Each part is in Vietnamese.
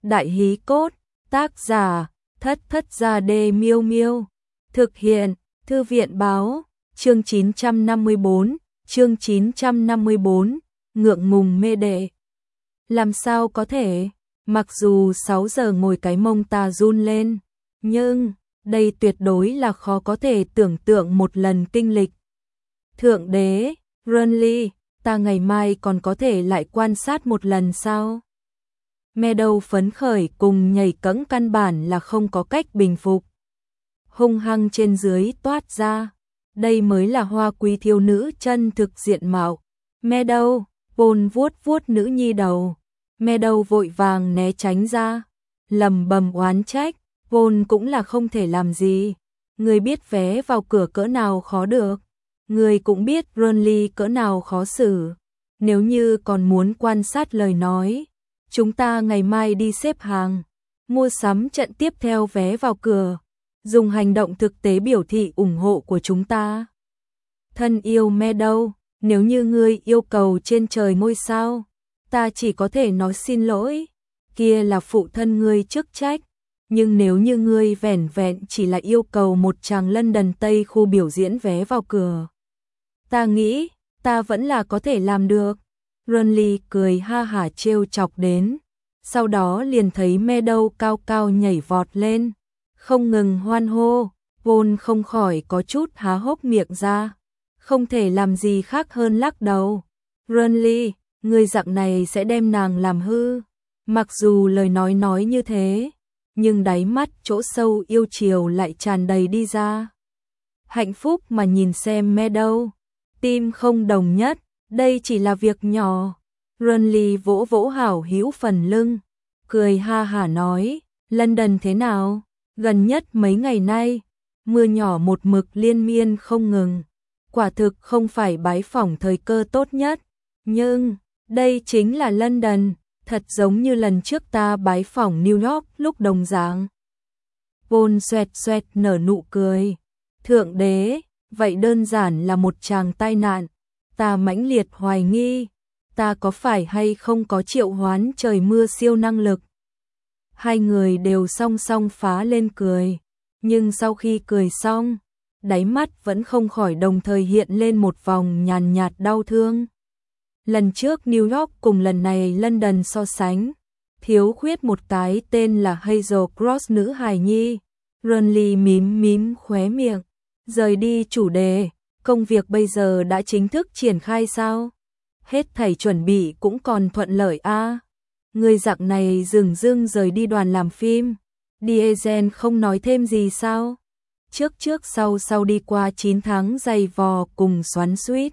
Đại hí cốt, tác giả, Thất Thất Gia Đê Miêu Miêu. Thực hiện, Thư viện báo, chương 954, ngượng ngùng mê đệ. Làm sao có thể, mặc dù 6 giờ ngồi cái mông ta run lên, nhưng đây tuyệt đối là khó có thể tưởng tượng một lần kinh lịch. Thượng đế, Renly, ta ngày mai còn có thể lại quan sát một lần sao? Meadow phấn khởi cùng nhảy cẫng căn bản là không có cách bình phục. Hung hăng trên dưới toát ra, đây mới là hoa quý thiếu nữ chân thực diện mạo. Meadow, Paul vuốt vuốt nữ nhi đầu. Meadow vội vàng né tránh ra, lầm bầm oán trách, Paul cũng là không thể làm gì. Người biết vé vào cửa cỡ nào khó được, người cũng biết Renly cỡ nào khó xử. Nếu như còn muốn quan sát lời nói, chúng ta ngày mai đi xếp hàng, mua sắm trận tiếp theo vé vào cửa, dùng hành động thực tế biểu thị ủng hộ của chúng ta. Thân yêu Meadow, nếu như ngươi yêu cầu trên trời ngôi sao, ta chỉ có thể nói xin lỗi, kia là phụ thân ngươi chức trách. Nhưng nếu như ngươi vẻn vẹn chỉ là yêu cầu một chàng London Tây khu biểu diễn vé vào cửa, ta nghĩ, ta vẫn là có thể làm được. Renly cười ha hả trêu chọc đến, sau đó liền thấy Meadow cao cao nhảy vọt lên, không ngừng hoan hô. Paul không khỏi có chút há hốc miệng ra, không thể làm gì khác hơn lắc đầu. Renly, người dạng này sẽ đem nàng làm hư. Mặc dù lời nói như thế, nhưng đáy mắt chỗ sâu yêu chiều lại tràn đầy đi ra. Hạnh phúc mà nhìn xem Meadow, tim không đồng nhất, đây chỉ là việc nhỏ. Renly vỗ vỗ hảo hữu phần lưng, cười ha hả nói, London thế nào? Gần nhất mấy ngày nay, mưa nhỏ một mực liên miên không ngừng, quả thực không phải bái phỏng thời cơ tốt nhất. Nhưng, đây chính là London, thật giống như lần trước ta bái phỏng New York lúc đồng dạng. Paul xoẹt xoẹt nở nụ cười. Thượng đế, vậy đơn giản là một tràng tai nạn. Ta mãnh liệt hoài nghi, ta có phải hay không có triệu hoán trời mưa siêu năng lực. Hai người đều song song phá lên cười, nhưng sau khi cười xong, đáy mắt vẫn không khỏi đồng thời hiện lên một vòng nhàn nhạt đau thương. Lần trước New York cùng lần này London so sánh, thiếu khuyết một cái tên là Hazel Cross nữ hài nhi. Renly mím mím khóe miệng, rời đi chủ đề, công việc bây giờ đã chính thức triển khai sao? Hết thảy chuẩn bị cũng còn thuận lợi a. Người dạng này dừng dưng rời đi đoàn làm phim, Diesel không nói thêm gì sao? Trước sau đi qua 9 tháng dày vò cùng xoắn xuýt.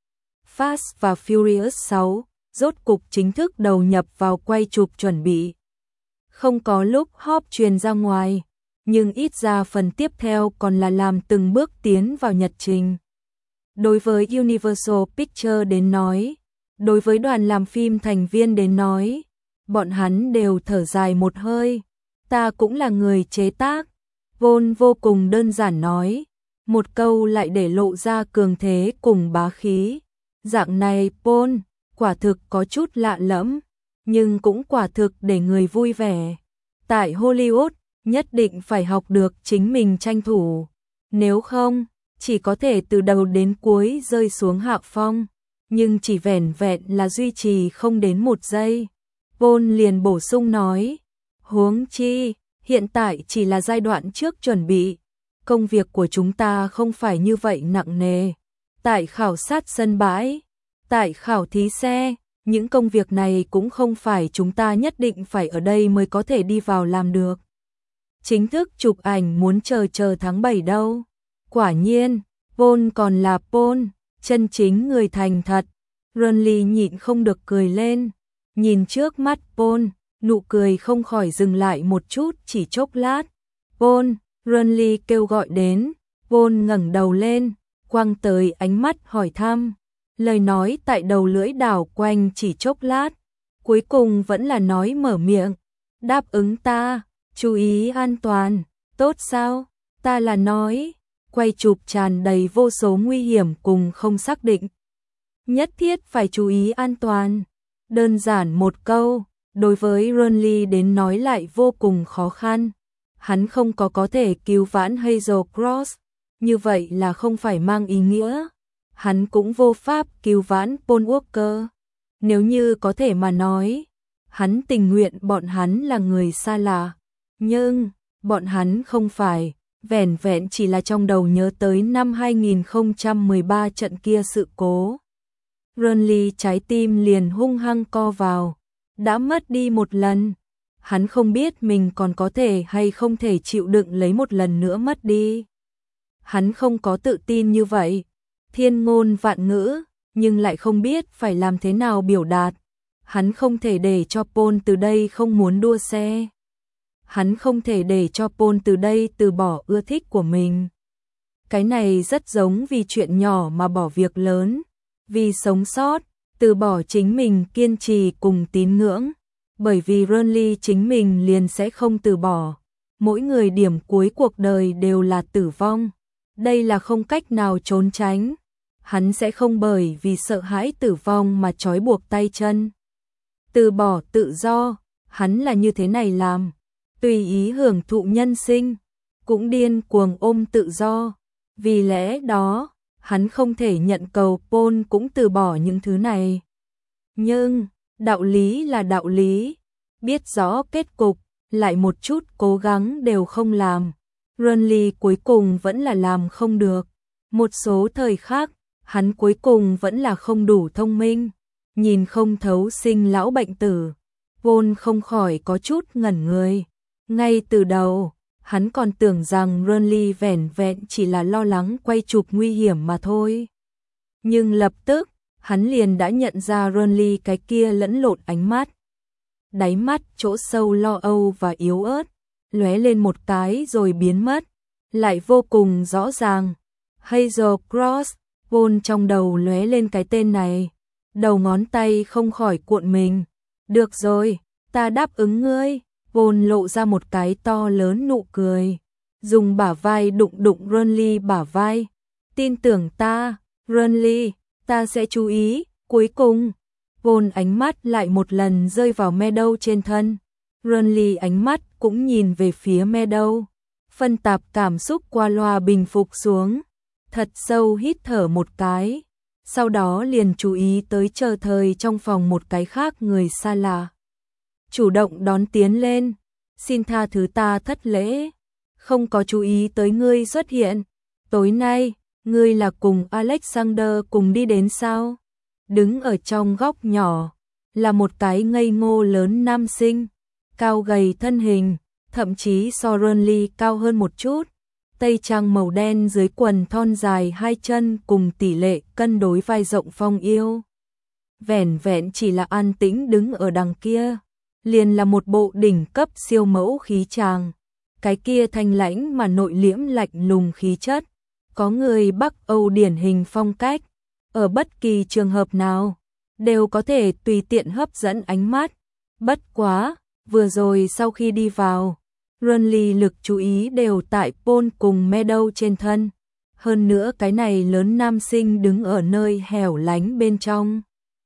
Fast và Furious 6 rốt cục chính thức đầu nhập vào quay chụp chuẩn bị. Không có lúc hop truyền ra ngoài, nhưng ít ra phần tiếp theo còn là làm từng bước tiến vào nhật trình. Đối với Universal Pictures đến nói, đối với đoàn làm phim thành viên đến nói, bọn hắn đều thở dài một hơi. Ta cũng là người chế tác. Paul vô cùng đơn giản nói, một câu lại để lộ ra cường thế cùng bá khí. Dạng này Paul, quả thực có chút lạ lẫm, nhưng cũng quả thực để người vui vẻ. Tại Hollywood, nhất định phải học được chính mình tranh thủ. Nếu không, chỉ có thể từ đầu đến cuối rơi xuống hạ phong. Nhưng chỉ vẻn vẹn là duy trì không đến một giây. Paul liền bổ sung nói, huống chi, hiện tại chỉ là giai đoạn trước chuẩn bị. Công việc của chúng ta không phải như vậy nặng nề. Tại khảo sát sân bãi, tại khảo thí xe, những công việc này cũng không phải chúng ta nhất định phải ở đây mới có thể đi vào làm được. Chính thức chụp ảnh muốn chờ tháng 7 đâu. Quả nhiên, Paul còn là Paul, chân chính người thành thật. Renly nhịn không được cười lên, nhìn trước mắt Paul, nụ cười không khỏi dừng lại một chút chỉ chốc lát. Paul, Renly kêu gọi đến, Paul ngẩng đầu lên, quăng tới ánh mắt hỏi thăm. Lời nói tại đầu lưỡi đảo quanh chỉ chốc lát, cuối cùng vẫn là nói mở miệng. Đáp ứng ta, chú ý an toàn, tốt sao? Ta là nói, quay chụp tràn đầy vô số nguy hiểm cùng không xác định. Nhất thiết phải chú ý an toàn. Đơn giản một câu, đối với Renly đến nói lại vô cùng khó khăn. Hắn không có thể cứu vãn Hazel Cross, như vậy là không phải mang ý nghĩa. Hắn cũng vô pháp cứu vãn Paul Walker. Nếu như có thể mà nói, hắn tình nguyện bọn hắn là người xa lạ. Nhưng, bọn hắn không phải, vẻn vẹn chỉ là trong đầu nhớ tới năm 2013 trận kia sự cố. Renly trái tim liền hung hăng co vào, đã mất đi một lần. Hắn không biết mình còn có thể hay không thể chịu đựng lấy một lần nữa mất đi. Hắn không có tự tin như vậy, thiên ngôn vạn ngữ, nhưng lại không biết phải làm thế nào biểu đạt. Hắn không thể để cho Paul từ đây không muốn đua xe. Hắn không thể để cho Paul từ đây từ bỏ ưa thích của mình. Cái này rất giống vì chuyện nhỏ mà bỏ việc lớn. Vì sống sót, từ bỏ chính mình kiên trì cùng tín ngưỡng. Bởi vì Renly chính mình liền sẽ không từ bỏ. Mỗi người điểm cuối cuộc đời đều là tử vong. Đây là không cách nào trốn tránh. Hắn sẽ không bởi vì sợ hãi tử vong mà trói buộc tay chân. Từ bỏ tự do, hắn là như thế này làm. Tùy ý hưởng thụ nhân sinh, cũng điên cuồng ôm tự do. Vì lẽ đó, hắn không thể nhận cầu Paul cũng từ bỏ những thứ này. Nhưng, đạo lý là đạo lý. Biết rõ kết cục, lại một chút cố gắng đều không làm. Renly cuối cùng vẫn là làm không được. Một số thời khác, hắn cuối cùng vẫn là không đủ thông minh. Nhìn không thấu sinh lão bệnh tử. Paul không khỏi có chút ngẩn người. Ngay từ đầu, hắn còn tưởng rằng Renly vẻn vẹn chỉ là lo lắng quay chụp nguy hiểm mà thôi. Nhưng lập tức, hắn liền đã nhận ra Renly cái kia lẫn lộn ánh mắt. Đáy mắt chỗ sâu lo âu và yếu ớt, lóe lên một cái rồi biến mất, lại vô cùng rõ ràng. Hazel Cross, Paul trong đầu lóe lên cái tên này, đầu ngón tay không khỏi cuộn mình. Được rồi, ta đáp ứng ngươi. Paul lộ ra một cái to lớn nụ cười, dùng bả vai đụng đụng Renly bả vai. Tin tưởng ta, Renly, ta sẽ chú ý. Cuối cùng, Paul ánh mắt lại một lần rơi vào Meadow trên thân. Renly ánh mắt cũng nhìn về phía Meadow. Phân tạp cảm xúc qua loa bình phục xuống. Thật sâu hít thở một cái. Sau đó liền chú ý tới chờ thời trong phòng một cái khác người xa lạ. Chủ động đón tiến lên. Xin tha thứ ta thất lễ. Không có chú ý tới ngươi xuất hiện. Tối nay, ngươi là cùng Alexander cùng đi đến sao? Đứng ở trong góc nhỏ, là một cái ngây ngô lớn nam sinh. Cao gầy thân hình, thậm chí so Renly cao hơn một chút. Tây trang màu đen dưới quần thon dài hai chân cùng tỷ lệ cân đối vai rộng phong yêu. Vẻn vẹn chỉ là an tĩnh đứng ở đằng kia. Liền là một bộ đỉnh cấp siêu mẫu khí chàng. Cái kia thanh lãnh mà nội liễm lạnh lùng khí chất. Có người Bắc Âu điển hình phong cách. Ở bất kỳ trường hợp nào, đều có thể tùy tiện hấp dẫn ánh mắt. Bất quá, vừa rồi sau khi đi vào, Renly lực chú ý đều tại Paul cùng Meadow trên thân. Hơn nữa cái này lớn nam sinh đứng ở nơi hẻo lánh bên trong.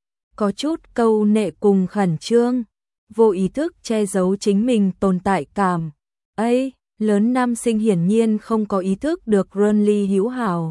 Có chút câu nệ cùng khẩn trương, vô ý thức che giấu chính mình tồn tại cảm. Ấy, lớn nam sinh hiển nhiên không có ý thức được Renly hữu hảo.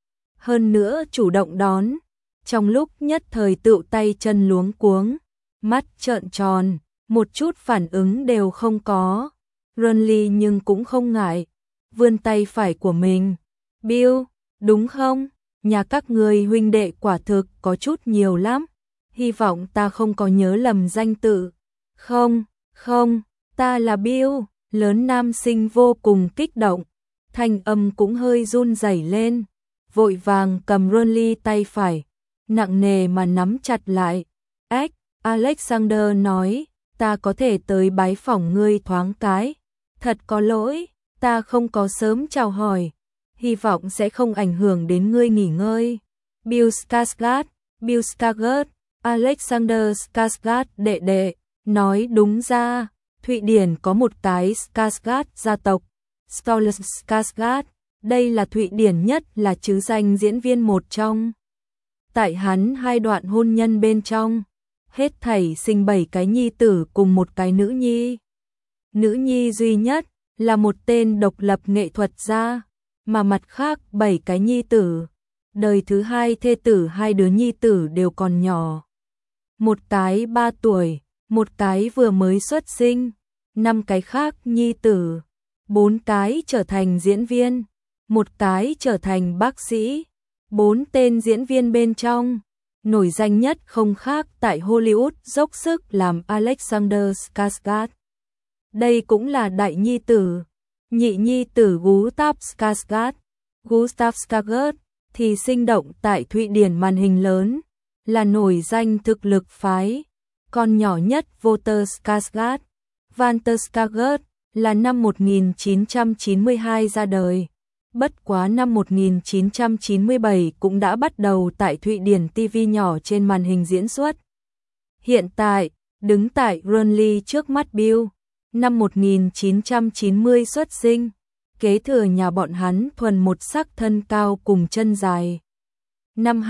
Hơn nữa chủ động đón, trong lúc nhất thời tựu tay chân luống cuống, mắt trợn tròn, một chút phản ứng đều không có. Renly nhưng cũng không ngại, vươn tay phải của mình. Bill, đúng không? Nhà các người huynh đệ quả thực có chút nhiều lắm. Hy vọng ta không có nhớ lầm danh tự. Không, không, ta là Bill. Lớn nam sinh vô cùng kích động, thanh âm cũng hơi run rẩy lên. Vội vàng cầm Renly tay phải, nặng nề mà nắm chặt lại. Ếch, Alexander nói, ta có thể tới bái phỏng ngươi thoáng cái. Thật có lỗi, ta không có sớm chào hỏi. Hy vọng sẽ không ảnh hưởng đến ngươi nghỉ ngơi. Bill Skarsgård, Alexander Skarsgård đệ đệ, nói đúng ra, Thụy Điển có một cái Skarsgård gia tộc, Stolz Skarsgård. Đây là Thụy Điển nhất là chứ danh diễn viên một trong. Tại hắn hai đoạn hôn nhân bên trong, hết thảy sinh 7 cái nhi tử cùng một cái nữ nhi. Nữ nhi duy nhất là một tên độc lập nghệ thuật gia, mà mặt khác 7 cái nhi tử. Đời thứ hai thê tử 2 đứa nhi tử đều còn nhỏ. Một cái 3 tuổi, một cái vừa mới xuất sinh, 5 cái khác nhi tử, 4 cái trở thành diễn viên, một cái trở thành bác sĩ, 4 tên diễn viên bên trong. Nổi danh nhất không khác tại Hollywood dốc sức làm Alexander Skarsgård. Đây cũng là đại nhi tử. Nhị nhi tử Gustav Skarsgård. Gustav Skarsgård thì sinh động tại Thụy Điển màn hình lớn, là nổi danh thực lực phái. Con nhỏ nhất Walter Skarsgård, Walter Skarsgård là năm 1992 ra đời. Bất quá năm 1997 cũng đã bắt đầu tại Thụy Điển TV nhỏ trên màn hình diễn xuất. Hiện tại, đứng tại Burnley trước mắt Bill, năm 1990 xuất sinh, kế thừa nhà bọn hắn thuần một sắc thân cao cùng chân dài. Năm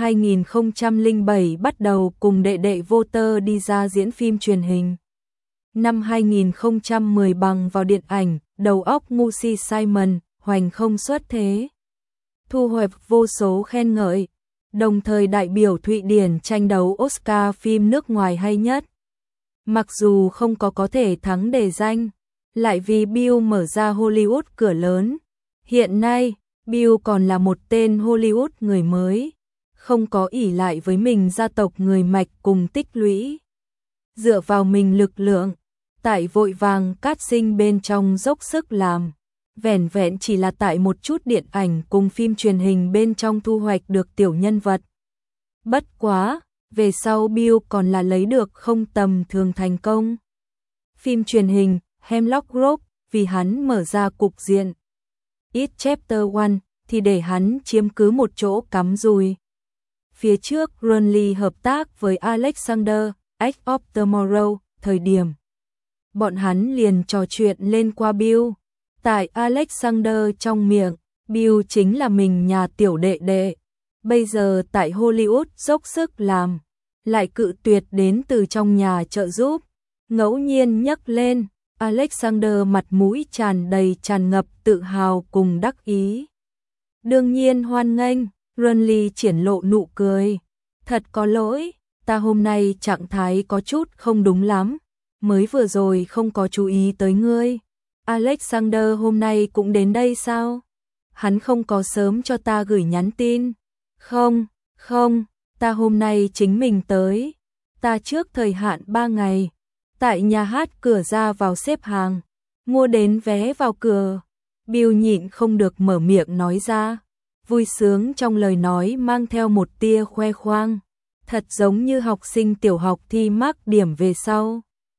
2007 bắt đầu cùng đệ đệ Walter đi ra diễn phim truyền hình. Năm 2010 bằng vào điện ảnh Đầu óc ngu si Simon, hoành không xuất thế. Thu hoạch vô số khen ngợi, đồng thời đại biểu Thụy Điển tranh đấu Oscar phim nước ngoài hay nhất. Mặc dù không có thể thắng đề danh, lại vì Bill mở ra Hollywood cửa lớn. Hiện nay, Bill còn là một tên Hollywood người mới, không có ỷ lại với mình gia tộc người mạch cùng tích lũy. Dựa vào mình lực lượng, tại vội vàng cát sinh bên trong dốc sức làm. Vẻn vẹn chỉ là tại một chút điện ảnh cùng phim truyền hình bên trong thu hoạch được tiểu nhân vật. Bất quá, về sau Bill còn là lấy được không tầm thường thành công. Phim truyền hình Hemlock Grove vì hắn mở ra cục diện. It Chapter 1 thì để hắn chiếm cứ một chỗ cắm rùi. Phía trước Burnley hợp tác với Alexander, Edge of Tomorrow, thời điểm bọn hắn liền trò chuyện lên qua Bill. Tại Alexander trong miệng, Bill chính là mình nhà tiểu đệ đệ. Bây giờ tại Hollywood dốc sức làm, lại cự tuyệt đến từ trong nhà trợ giúp. Ngẫu nhiên nhắc lên, Alexander mặt mũi tràn ngập tự hào cùng đắc ý. Đương nhiên hoan nghênh, Burnley triển lộ nụ cười. Thật có lỗi, ta hôm nay trạng thái có chút không đúng lắm, mới vừa rồi không có chú ý tới ngươi. Alexander hôm nay cũng đến đây sao? Hắn không có sớm cho ta gửi nhắn tin. Không, ta hôm nay chính mình tới. Ta trước thời hạn 3 ngày, tại nhà hát cửa ra vào xếp hàng, mua đến vé vào cửa. Bill nhịn không được mở miệng nói ra, vui sướng trong lời nói mang theo một tia khoe khoang, thật giống như học sinh tiểu học thi mắc điểm về sau.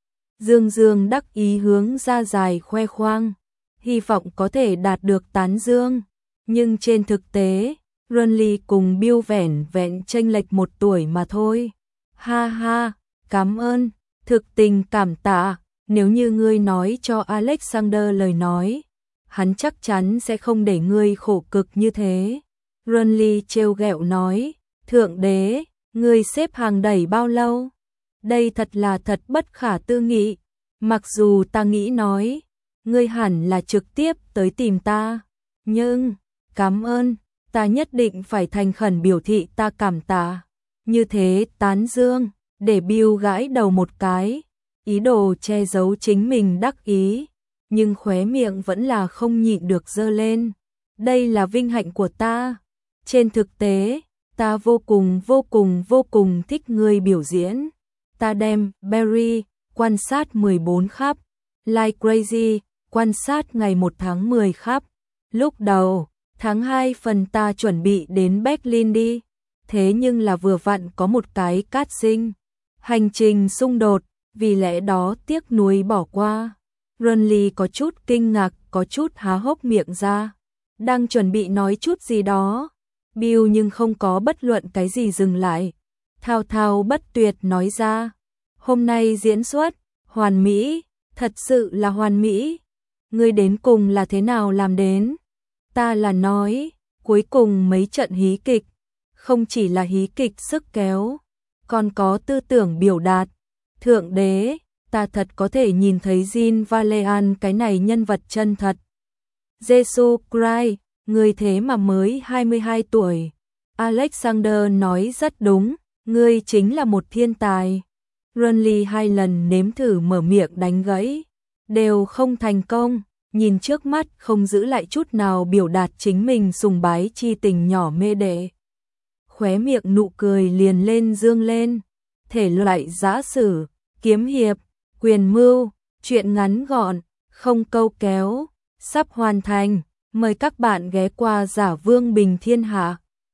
Dương đắc ý hướng ra dài khoe khoang, hy vọng có thể đạt được tán dương, nhưng trên thực tế, Burnley cùng Bill vẻn vẹn chênh lệch 1 tuổi mà thôi. Ha ha, cảm ơn, thực tình cảm tạ, nếu như ngươi nói cho Alexander lời nói, hắn chắc chắn sẽ không để ngươi khổ cực như thế. Burnley trêu ghẹo nói, thượng đế, ngươi xếp hàng đẩy bao lâu? Đây thật là thật bất khả tư nghị, mặc dù ta nghĩ nói, ngươi hẳn là trực tiếp tới tìm ta, nhưng, cảm ơn, ta nhất định phải thành khẩn biểu thị ta cảm tạ. Như thế tán dương, để Bill gãi đầu một cái, ý đồ che giấu chính mình đắc ý, nhưng khóe miệng vẫn là không nhịn được giơ lên. Đây là vinh hạnh của ta. Trên thực tế, ta vô cùng thích ngươi biểu diễn. Ta đem Barry quan sát 14 khắp, Like Crazy quan sát ngày 1 tháng 10 khắp. Lúc đầu, tháng 2 phần ta chuẩn bị đến Berlin đi, thế nhưng là vừa vặn có một cái casting, hành trình xung đột, vì lẽ đó tiếc nuối bỏ qua. Burnley có chút kinh ngạc, có chút há hốc miệng ra, đang chuẩn bị nói chút gì đó. Bill nhưng không có bất luận cái gì dừng lại, thao thao bất tuyệt nói ra, hôm nay diễn xuất, hoàn mỹ, thật sự là hoàn mỹ. Ngươi đến cùng là thế nào làm đến? Ta là nói, cuối cùng mấy trận hí kịch, không chỉ là hí kịch sức kéo, còn có tư tưởng biểu đạt. Thượng đế, ta thật có thể nhìn thấy Jean Valjean cái này nhân vật chân thật. Jesus Christ, người thế mà mới 22 tuổi. Alexander nói rất đúng, ngươi chính là một thiên tài. Runley 2 lần nếm thử mở miệng đánh gãy, đều không thành công, nhìn trước mắt không giữ lại chút nào biểu đạt chính mình sùng bái chi tình nhỏ mê đệ. Khóe miệng nụ cười liền lên dương lên, thể loại giã sử, kiếm hiệp, quyền mưu, truyện ngắn gọn, không câu kéo, sắp hoàn thành, mời các bạn ghé qua Giả Vương Bình Thiên Hạ.